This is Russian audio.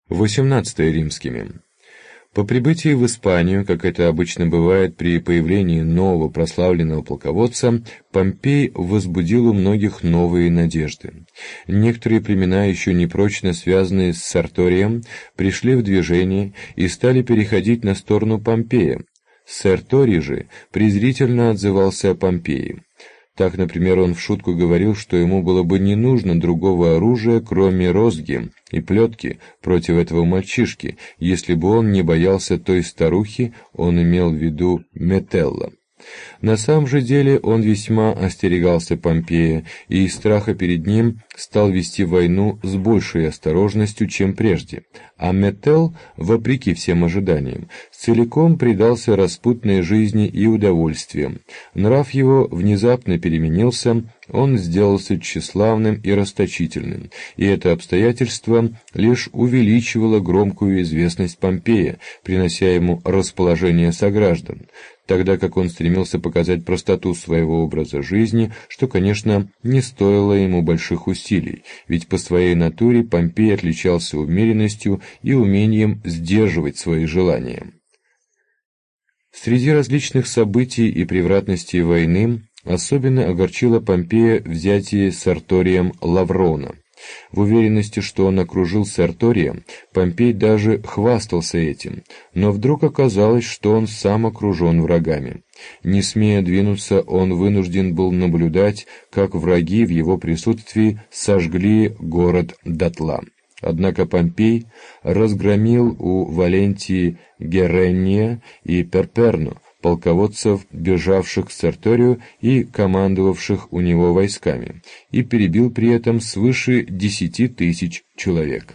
18 римскими. По прибытии в Испанию, как это обычно бывает при появлении нового прославленного полководца, Помпей возбудил у многих новые надежды. Некоторые племена, еще непрочно связанные с Серторием, пришли в движение и стали переходить на сторону Помпея. Серторий же презрительно отзывался о Помпее. Так, например, он в шутку говорил, что ему было бы не нужно другого оружия, кроме розги и плетки против этого мальчишки, если бы он не боялся той старухи, он имел в виду Метелла. На самом же деле он весьма остерегался Помпея и из страха перед ним стал вести войну с большей осторожностью, чем прежде, а Метелл, вопреки всем ожиданиям, целиком предался распутной жизни и удовольствиям. Нрав его внезапно переменился, он сделался тщеславным и расточительным, и это обстоятельство лишь увеличивало громкую известность Помпея, принося ему расположение сограждан, тогда как он стремился показать простоту своего образа жизни, что, конечно, не стоило ему больших усилий, ведь по своей натуре Помпей отличался умеренностью и умением сдерживать свои желания. Среди различных событий и превратностей войны особенно огорчило Помпея взятие Серторием Лаврона. В уверенности, что он окружил Сертория, Помпей даже хвастался этим, но вдруг оказалось, что он сам окружен врагами. Не смея двинуться, он вынужден был наблюдать, как враги в его присутствии сожгли город дотла. Однако Помпей разгромил у Валентии Герения и Перперну, полководцев, бежавших к Серторию и командовавших у него войсками, и перебил при этом свыше 10 000 человек.